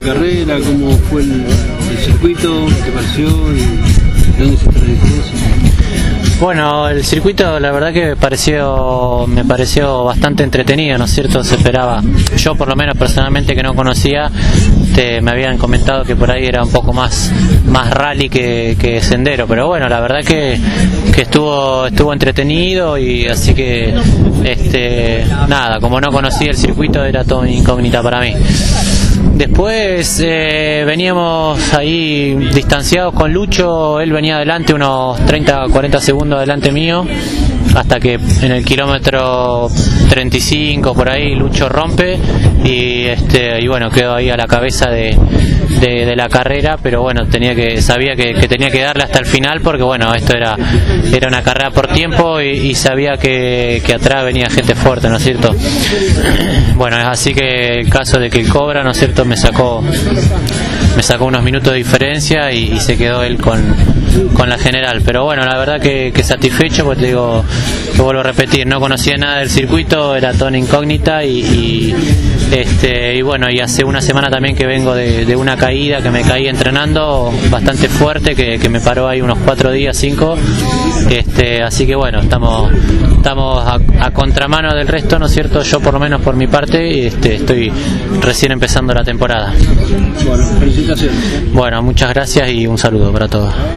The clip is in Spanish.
Carrera, cómo fue el circuito, qué pareció y dónde se trayectó. Bueno, el circuito la verdad que me pareció bastante entretenido, ¿no es cierto? Se esperaba, yo por lo menos personalmente que no conocía, me habían comentado que por ahí era un poco más rally que sendero, pero bueno, la verdad que estuvo entretenido, y así que nada, como no conocía el circuito era todo incógnita para mí. Después veníamos ahí distanciados con Lucho, él venía adelante unos 30-40 segundos adelante mío, hasta que en el kilómetro 35 por ahí Lucho rompe y bueno, quedó ahí a la cabeza de la carrera, pero bueno, sabía que tenía que darle hasta el final, porque bueno, esto era una carrera por tiempo y sabía que atrás venía gente fuerte, ¿no es cierto? Bueno, es así que el caso de que el Cobra, ¿no es cierto?, me sacó unos minutos de diferencia y se quedó él con la general, pero bueno, la verdad que satisfecho, pues te digo, que vuelvo a repetir, no conocía nada del circuito, era todo incógnita y bueno, y hace una semana también que vengo de una caída, que me caí entrenando bastante fuerte, que me paró ahí unos 4 días, 5, así que bueno, estamos a contramano del resto, ¿no es cierto? Yo por lo menos por mi parte estoy recién empezando la temporada. Bueno, felicitaciones. Bueno, muchas gracias y un saludo para todos.